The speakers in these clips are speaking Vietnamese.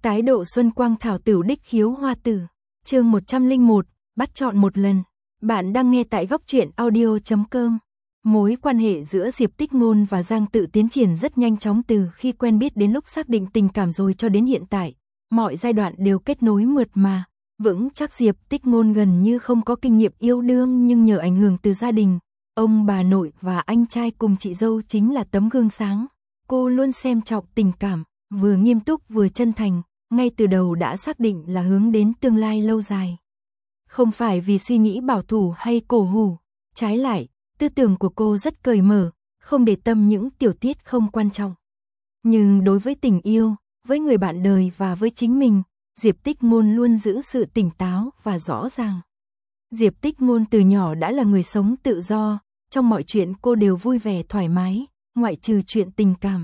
Tái độ Xuân Quang Thảo Tửu Đích Khiếu Hoa Tử. Chương 101, bắt chọn một lần. Bạn đang nghe tại góc truyện audio.com. Mối quan hệ giữa Diệp Tích Ngôn và Giang Tự tiến triển rất nhanh chóng từ khi quen biết đến lúc xác định tình cảm rồi cho đến hiện tại. Mọi giai đoạn đều kết nối mượt mà, vững chắc. Diệp Tích Ngôn gần như không có kinh nghiệm yêu đương, nhưng nhờ ảnh hưởng từ gia đình, ông bà nội và anh trai cùng chị dâu chính là tấm gương sáng. Cô luôn xem trọng tình cảm, vừa nghiêm túc vừa chân thành, ngay từ đầu đã xác định là hướng đến tương lai lâu dài. Không phải vì suy nghĩ bảo thủ hay cổ hủ, trái lại, tư tưởng của cô rất cởi mở, không để tâm những tiểu tiết không quan trọng. Nhưng đối với tình yêu, với người bạn đời và với chính mình, Diệp Tích Ngôn luôn giữ sự tỉnh táo và rõ ràng. Diệp Tích Ngôn từ nhỏ đã là người sống tự do, trong mọi chuyện cô đều vui vẻ thoải mái, ngoại trừ chuyện tình cảm.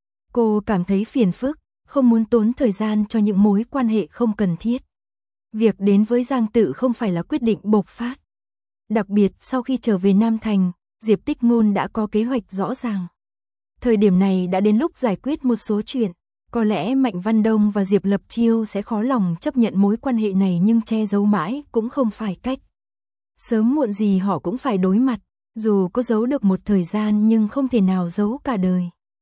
Cô cảm thấy phiền phức, không muốn tốn thời gian cho những mối quan hệ không cần thiết. Việc đến với Giang Tự không phải là quyết định bộc phát. Đặc biệt sau khi trở về Nam Thành, Diệp Tích Ngôn đã có kế hoạch rõ ràng. Thời điểm này đã đến lúc giải quyết một số chuyện. Có lẽ Mạnh Văn Đông và Diệp Lập Chiêu sẽ khó lòng chấp nhận mối quan hệ này, nhưng che giấu mãi cũng không phải cách. Sớm muộn gì họ cũng phải đối mặt, dù có giấu được một thời gian nhưng không thể nào giấu cả đời.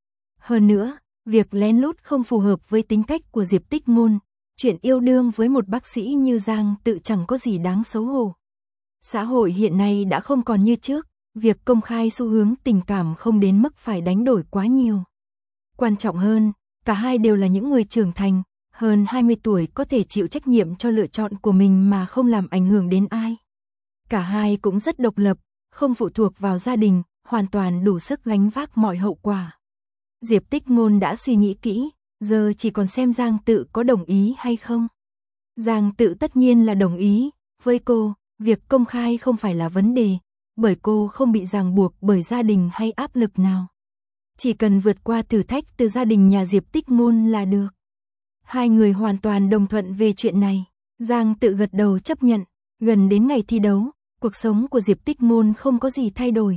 Hơn nữa, việc lén lút không phù hợp với tính cách của Diệp Tích Ngôn. Chuyện yêu đương với một bác sĩ như Giang Tự chẳng có gì đáng xấu hổ. Xã hội hiện nay đã không còn như trước, việc công khai xu hướng tình cảm không đến mức phải đánh đổi quá nhiều. Quan trọng hơn, cả hai đều là những người trưởng thành, hơn 20 tuổi có thể chịu trách nhiệm cho lựa chọn của mình mà không làm ảnh hưởng đến ai. Cả hai cũng rất độc lập, không phụ thuộc vào gia đình, hoàn toàn đủ sức gánh vác mọi hậu quả. Diệp Tích Ngôn đã suy nghĩ kỹ, giờ chỉ còn xem Giang Tự có đồng ý hay không. Giang Tự tất nhiên là đồng ý, với cô, việc công khai không phải là vấn đề, bởi cô không bị ràng buộc bởi gia đình hay áp lực nào. Chỉ cần vượt qua thử thách từ gia đình nhà Diệp Tích Ngôn là được. Hai người hoàn toàn đồng thuận về chuyện này. Giang Tự gật đầu chấp nhận. Gần đến ngày thi đấu, cuộc sống của Diệp Tích Ngôn không có gì thay đổi.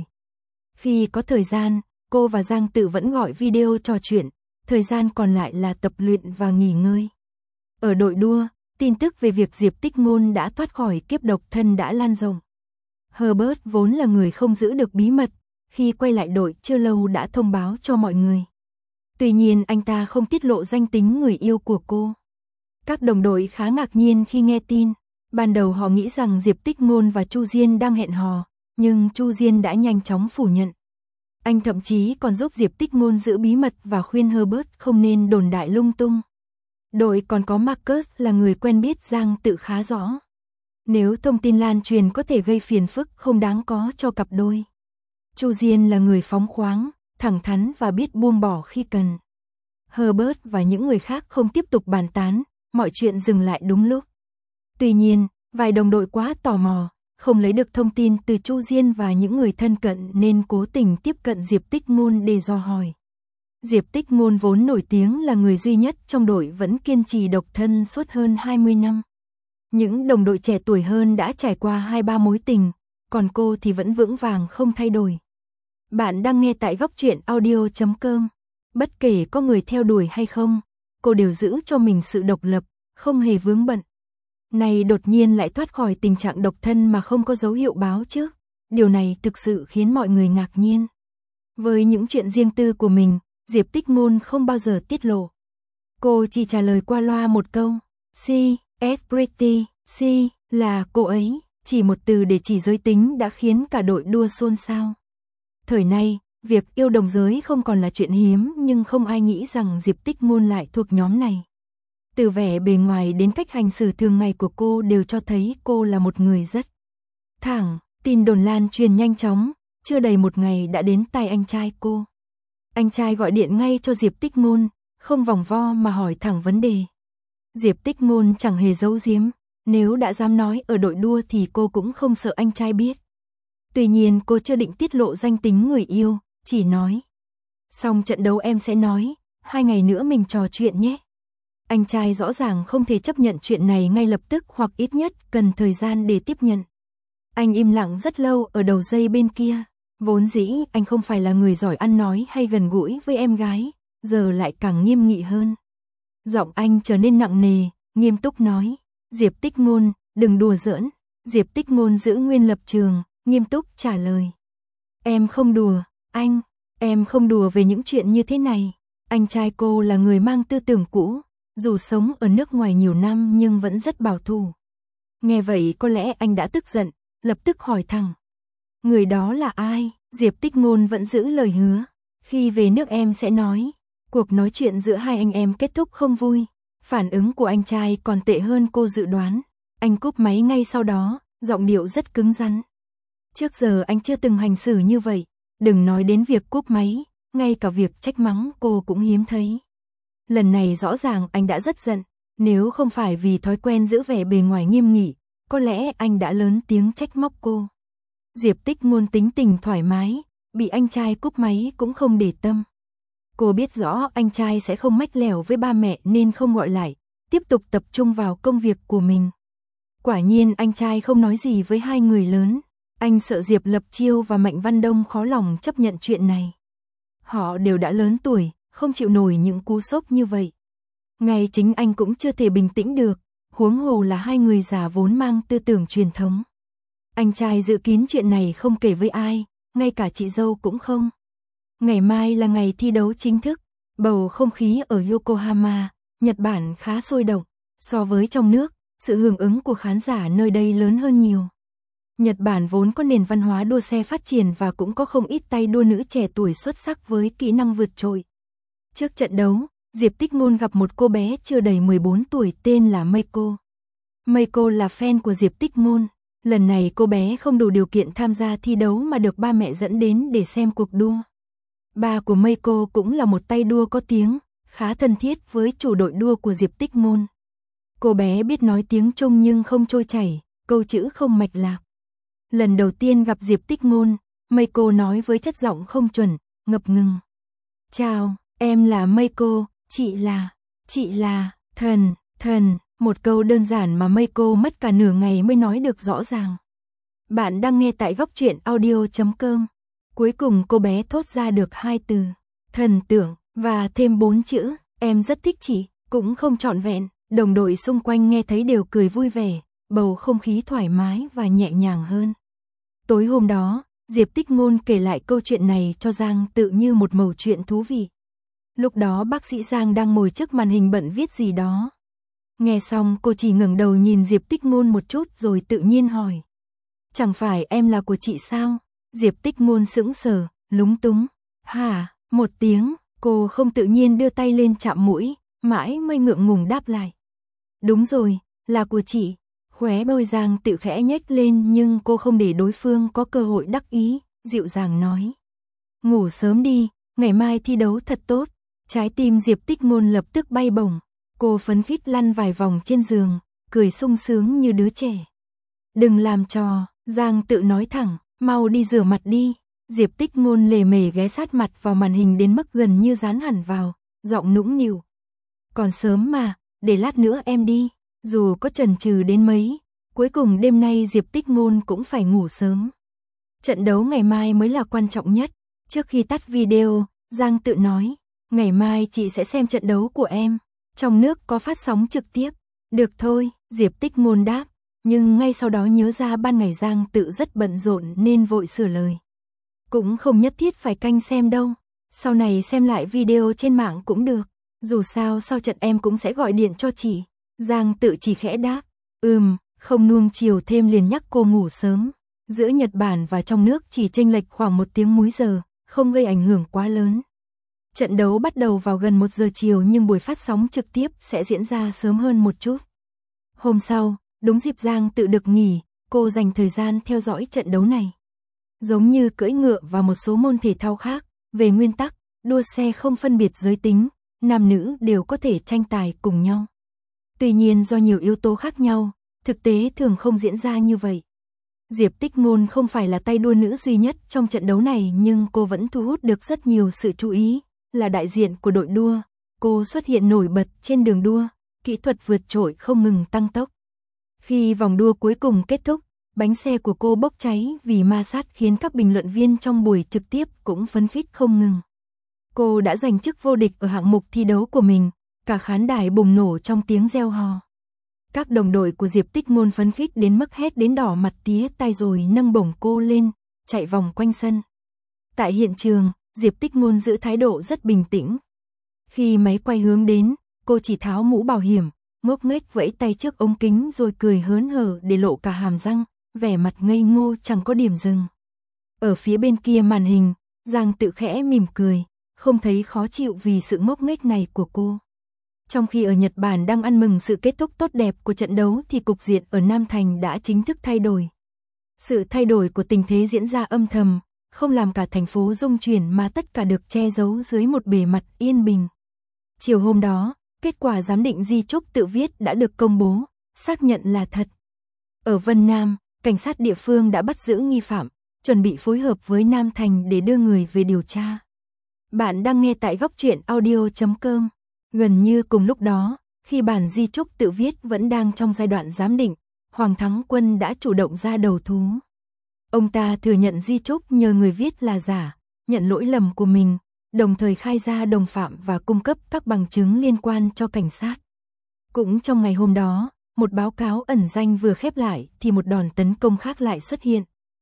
Khi có thời gian, cô và Giang Tự vẫn gọi video trò chuyện, thời gian còn lại là tập luyện và nghỉ ngơi. Ở đội đua, tin tức về việc Diệp Tích Ngôn đã thoát khỏi kiếp độc thân đã lan rộng. Herbert vốn là người không giữ được bí mật, khi quay lại đội chưa lâu đã thông báo cho mọi người. Tuy nhiên anh ta không tiết lộ danh tính người yêu của cô. Các đồng đội khá ngạc nhiên khi nghe tin. Ban đầu họ nghĩ rằng Diệp Tích Ngôn và Chu Diên đang hẹn hò, nhưng Chu Diên đã nhanh chóng phủ nhận. Anh thậm chí còn giúp Diệp Tích Ngôn giữ bí mật và khuyên Herbert không nên đồn đại lung tung. Đội còn có Marcus là người quen biết Giang Tự khá rõ. Nếu thông tin lan truyền có thể gây phiền phức không đáng có cho cặp đôi. Chu Diên là người phóng khoáng, thẳng thắn và biết buông bỏ khi cần. Herbert và những người khác không tiếp tục bàn tán, mọi chuyện dừng lại đúng lúc. Tuy nhiên, vài đồng đội quá tò mò, không lấy được thông tin từ Chu Diên và những người thân cận nên cố tình tiếp cận Diệp Tích Ngôn để dò hỏi. Diệp Tích Ngôn vốn nổi tiếng là người duy nhất trong đội vẫn kiên trì độc thân suốt hơn 20 năm. Những đồng đội trẻ tuổi hơn đã trải qua 2-3 mối tình, còn cô thì vẫn vững vàng không thay đổi. Bạn đang nghe tại góc truyện audio.com. Bất kể có người theo đuổi hay không, cô đều giữ cho mình sự độc lập, không hề vướng bận. Này đột nhiên lại thoát khỏi tình trạng độc thân mà không có dấu hiệu báo trước. Điều này thực sự khiến mọi người ngạc nhiên. Với những chuyện riêng tư của mình, Diệp Tích Ngôn không bao giờ tiết lộ. Cô chỉ trả lời qua loa một câu, she is pretty, she là cô ấy, chỉ một từ để chỉ giới tính đã khiến cả đội đua xôn xao. Thời nay, việc yêu đồng giới không còn là chuyện hiếm, nhưng không ai nghĩ rằng Diệp Tích Ngôn lại thuộc nhóm này. Từ vẻ bề ngoài đến cách hành xử thường ngày của cô đều cho thấy cô là một người rất thẳng. Tin đồn lan truyền nhanh chóng, chưa đầy một ngày đã đến tai anh trai cô. Anh trai gọi điện ngay cho Diệp Tích Ngôn, không vòng vo mà hỏi thẳng vấn đề. Diệp Tích Ngôn chẳng hề giấu giếm, nếu đã dám nói ở đội đua thì cô cũng không sợ anh trai biết. Tuy nhiên cô chưa định tiết lộ danh tính người yêu, chỉ nói. Xong trận đấu em sẽ nói, 2 ngày nữa mình trò chuyện nhé. Anh trai rõ ràng không thể chấp nhận chuyện này ngay lập tức, hoặc ít nhất cần thời gian để tiếp nhận. Anh im lặng rất lâu ở đầu dây bên kia. Vốn dĩ anh không phải là người giỏi ăn nói hay gần gũi với em gái, giờ lại càng nghiêm nghị hơn. Giọng anh trở nên nặng nề, nghiêm túc nói. Diệp Tích Ngôn, đừng đùa giỡn. Diệp Tích Ngôn giữ nguyên lập trường, nghiêm túc trả lời. Em không đùa, anh, em không đùa về những chuyện như thế này. Anh trai cô là người mang tư tưởng cũ, dù sống ở nước ngoài nhiều năm nhưng vẫn rất bảo thủ. Nghe vậy có lẽ anh đã tức giận, lập tức hỏi thẳng. Người đó là ai? Diệp Tích Ngôn vẫn giữ lời hứa. Khi về nước em sẽ nói. Cuộc nói chuyện giữa hai anh em kết thúc không vui. Phản ứng của anh trai còn tệ hơn cô dự đoán. Anh cúp máy ngay sau đó, giọng điệu rất cứng rắn. Trước giờ anh chưa từng hành xử như vậy. Đừng nói đến việc cúp máy, ngay cả việc trách mắng cô cũng hiếm thấy. Lần này rõ ràng anh đã rất giận. Nếu không phải vì thói quen giữ vẻ bề ngoài nghiêm nghị, có lẽ anh đã lớn tiếng trách móc cô. Diệp Tích Ngôn tính tình thoải mái, bị anh trai cúp máy cũng không để tâm. Cô biết rõ anh trai sẽ không mách lẻo với ba mẹ nên không gọi lại, tiếp tục tập trung vào công việc của mình. Quả nhiên anh trai không nói gì với hai người lớn. Anh sợ Diệp Lập Chiêu và Mạnh Văn Đông khó lòng chấp nhận chuyện này. Họ đều đã lớn tuổi, không chịu nổi những cú sốc như vậy. Ngay chính anh cũng chưa thể bình tĩnh được, huống hồ là hai người già vốn mang tư tưởng truyền thống. Anh trai dự kín chuyện này không kể với ai, ngay cả chị dâu cũng không. Ngày mai là ngày thi đấu chính thức, bầu không khí ở Yokohama, Nhật Bản khá sôi động. So với trong nước, sự hưởng ứng của khán giả nơi đây lớn hơn nhiều. Nhật Bản vốn có nền văn hóa đua xe phát triển và cũng có không ít tay đua nữ trẻ tuổi xuất sắc với kỹ năng vượt trội. Trước trận đấu, Diệp Tích Ngôn gặp một cô bé chưa đầy 14 tuổi tên là Meiko. Meiko là fan của Diệp Tích Ngôn. Lần này cô bé không đủ điều kiện tham gia thi đấu mà được ba mẹ dẫn đến để xem cuộc đua. Ba của Meiko cũng là một tay đua có tiếng, khá thân thiết với chủ đội đua của Diệp Tích Ngôn. Cô bé biết nói tiếng Trung nhưng không trôi chảy, câu chữ không mạch lạc. Lần đầu tiên gặp Diệp Tích Ngôn, Meiko nói với chất giọng không chuẩn, ngập ngừng. Chào, em là Meiko, chị là, thần, một câu đơn giản mà Meiko mất cả nửa ngày mới nói được rõ ràng. Bạn đang nghe tại góc truyện audio.com. Cuối cùng cô bé thốt ra được hai từ, thần tượng, và thêm 4 chữ, em rất thích chị, cũng không trọn vẹn. Đồng đội xung quanh nghe thấy đều cười vui vẻ, bầu không khí thoải mái và nhẹ nhàng hơn. Tối hôm đó, Diệp Tích Ngôn kể lại câu chuyện này cho Giang Tự như một mẩu chuyện thú vị. Lúc đó bác sĩ Giang đang ngồi trước màn hình bận viết gì đó. Nghe xong cô chỉ ngẩng đầu nhìn Diệp Tích Ngôn một chút rồi tự nhiên hỏi. Chẳng phải em là của chị sao? Diệp Tích Ngôn sững sờ, lúng túng. Hả? Một tiếng, cô không tự nhiên đưa tay lên chạm mũi, mãi mới ngượng ngùng đáp lại. Đúng rồi, là của chị. Khóe môi Giang Tự khẽ nhếch lên nhưng cô không để đối phương có cơ hội đắc ý, dịu dàng nói. Ngủ sớm đi, ngày mai thi đấu thật tốt. Trái tim Diệp Tích Ngôn lập tức bay bổng. Cô phấn khích lăn vài vòng trên giường, cười sung sướng như đứa trẻ. Đừng làm trò, Giang Tự nói thẳng, mau đi rửa mặt đi. Diệp Tích Ngôn lề mề ghé sát mặt vào màn hình đến mức gần như dán hẳn vào, giọng nũng nịu. Còn sớm mà, để lát nữa em đi. Dù có chần chừ đến mấy, cuối cùng đêm nay Diệp Tích Ngôn cũng phải ngủ sớm. Trận đấu ngày mai mới là quan trọng nhất. Trước khi tắt video, Giang Tự nói, ngày mai chị sẽ xem trận đấu của em. Trong nước có phát sóng trực tiếp. Được thôi, Diệp Tích Ngôn đáp, nhưng ngay sau đó nhớ ra ban ngày Giang Tự rất bận rộn nên vội sửa lời. Cũng không nhất thiết phải canh xem đâu. Sau này xem lại video trên mạng cũng được. Dù sao sau trận em cũng sẽ gọi điện cho chị. Giang Tự chỉ khẽ đáp, không nuông chiều thêm liền nhắc cô ngủ sớm. Giữa Nhật Bản và trong nước chỉ chênh lệch khoảng 1 tiếng múi giờ, không gây ảnh hưởng quá lớn. Trận đấu bắt đầu vào gần 1 giờ chiều nhưng buổi phát sóng trực tiếp sẽ diễn ra sớm hơn một chút. Hôm sau, đúng dịp Giang Tự được nghỉ, cô dành thời gian theo dõi trận đấu này. Giống như cưỡi ngựa và một số môn thể thao khác, về nguyên tắc, đua xe không phân biệt giới tính, nam nữ đều có thể tranh tài cùng nhau. Tuy nhiên do nhiều yếu tố khác nhau, thực tế thường không diễn ra như vậy. Diệp Tích Ngôn không phải là tay đua nữ duy nhất trong trận đấu này nhưng cô vẫn thu hút được rất nhiều sự chú ý, là đại diện của đội đua. Cô xuất hiện nổi bật trên đường đua, kỹ thuật vượt trội không ngừng tăng tốc. Khi vòng đua cuối cùng kết thúc, bánh xe của cô bốc cháy vì ma sát khiến các bình luận viên trong buổi trực tiếp cũng phấn khích không ngừng. Cô đã giành chức vô địch ở hạng mục thi đấu của mình, cả khán đài bùng nổ trong tiếng reo hò. Các đồng đội của Diệp Tích Ngôn phấn khích đến mức hét đến đỏ mặt tía tai rồi nâng bổng cô lên, chạy vòng quanh sân. Tại hiện trường, Diệp Tích Ngôn giữ thái độ rất bình tĩnh. Khi máy quay hướng đến, cô chỉ tháo mũ bảo hiểm, ngốc nghếch vẫy tay trước ống kính rồi cười hớn hở để lộ cả hàm răng, vẻ mặt ngây ngô chẳng có điểm dừng. Ở phía bên kia màn hình, Giang Tự khẽ mỉm cười, không thấy khó chịu vì sự ngốc nghếch này của cô. Trong khi ở Nhật Bản đang ăn mừng sự kết thúc tốt đẹp của trận đấu thì cục diện ở Nam Thành đã chính thức thay đổi. Sự thay đổi của tình thế diễn ra âm thầm, không làm cả thành phố rung chuyển mà tất cả được che giấu dưới một bề mặt yên bình. Chiều hôm đó, kết quả giám định di chúc tự viết đã được công bố, xác nhận là thật. Ở Vân Nam, cảnh sát địa phương đã bắt giữ nghi phạm, chuẩn bị phối hợp với Nam Thành để đưa người về điều tra. Bạn đang nghe tại Góc Truyện Audio.com. Gần như cùng lúc đó, khi bản di chúc tự viết vẫn đang trong giai đoạn giám định, Hoàng Thắng Quân đã chủ động ra đầu thú. Ông ta thừa nhận di chúc nhờ người viết là giả, nhận lỗi lầm của mình, đồng thời khai ra đồng phạm và cung cấp các bằng chứng liên quan cho cảnh sát. Cũng trong ngày hôm đó, một báo cáo ẩn danh vừa khép lại thì một đòn tấn công khác lại xuất hiện.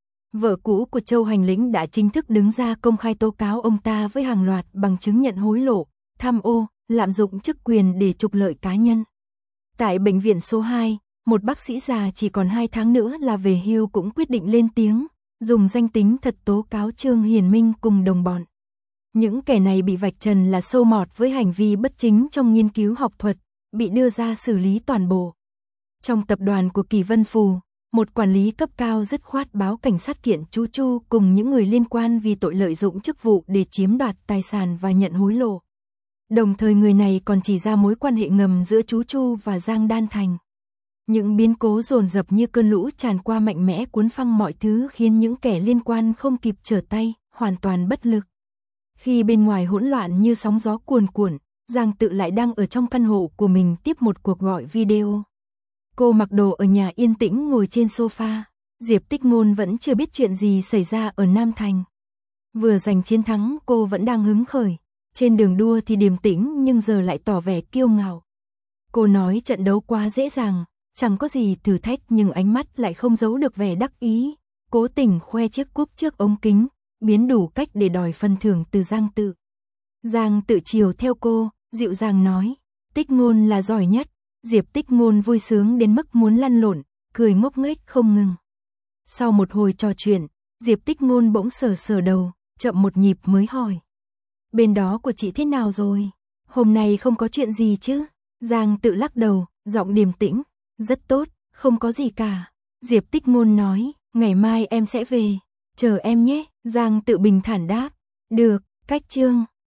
Vợ cũ của Châu Hành Lĩnh đã chính thức đứng ra công khai tố cáo ông ta với hàng loạt bằng chứng nhận hối lộ, tham ô, lạm dụng chức quyền để trục lợi cá nhân. Tại bệnh viện số 2, một bác sĩ già chỉ còn 2 tháng nữa là về hưu cũng quyết định lên tiếng, dùng danh tính thật tố cáo Trương Hiền Minh cùng đồng bọn. Những kẻ này bị vạch trần là sâu mọt với hành vi bất chính trong nghiên cứu học thuật, bị đưa ra xử lý toàn bộ. Trong tập đoàn của Kỳ Vân Phù, một quản lý cấp cao dứt khoát báo cảnh sát kiện chú Chu cùng những người liên quan vì tội lợi dụng chức vụ để chiếm đoạt tài sản và nhận hối lộ. Đồng thời người này còn chỉ ra mối quan hệ ngầm giữa chú Chu và Giang Đan Thành. Những biến cố dồn dập như cơn lũ tràn qua mạnh mẽ cuốn phăng mọi thứ khiến những kẻ liên quan không kịp trở tay, hoàn toàn bất lực. Khi bên ngoài hỗn loạn như sóng gió cuồn cuộn, Giang Tự lại đang ở trong căn hộ của mình tiếp một cuộc gọi video. Cô mặc đồ ở nhà yên tĩnh ngồi trên sofa, Diệp Tích Ngôn vẫn chưa biết chuyện gì xảy ra ở Nam Thành. Vừa giành chiến thắng cô vẫn đang hứng khởi, trên đường đua thì điềm tĩnh nhưng giờ lại tỏ vẻ kiêu ngạo. Cô nói trận đấu quá dễ dàng, chẳng có gì thử thách nhưng ánh mắt lại không giấu được vẻ đắc ý, cố tình khoe chiếc cúp trước ống kính, biến đủ cách để đòi phần thưởng từ Giang Tự. Giang Tự chiều theo cô, dịu dàng nói, Tích Ngôn là giỏi nhất. Diệp Tích Ngôn vui sướng đến mức muốn lăn lộn, cười ngốc nghếch không ngừng. Sau một hồi trò chuyện, Diệp Tích Ngôn bỗng sờ sờ đầu, chậm một nhịp mới hỏi. Bên đó của chị thế nào rồi? Hôm nay không có chuyện gì chứ? Giang Tự lắc đầu, giọng điềm tĩnh. Rất tốt, không có gì cả. Diệp Tích Ngôn nói, ngày mai em sẽ về. Chờ em nhé. Giang Tự bình thản đáp. Được, cách chương.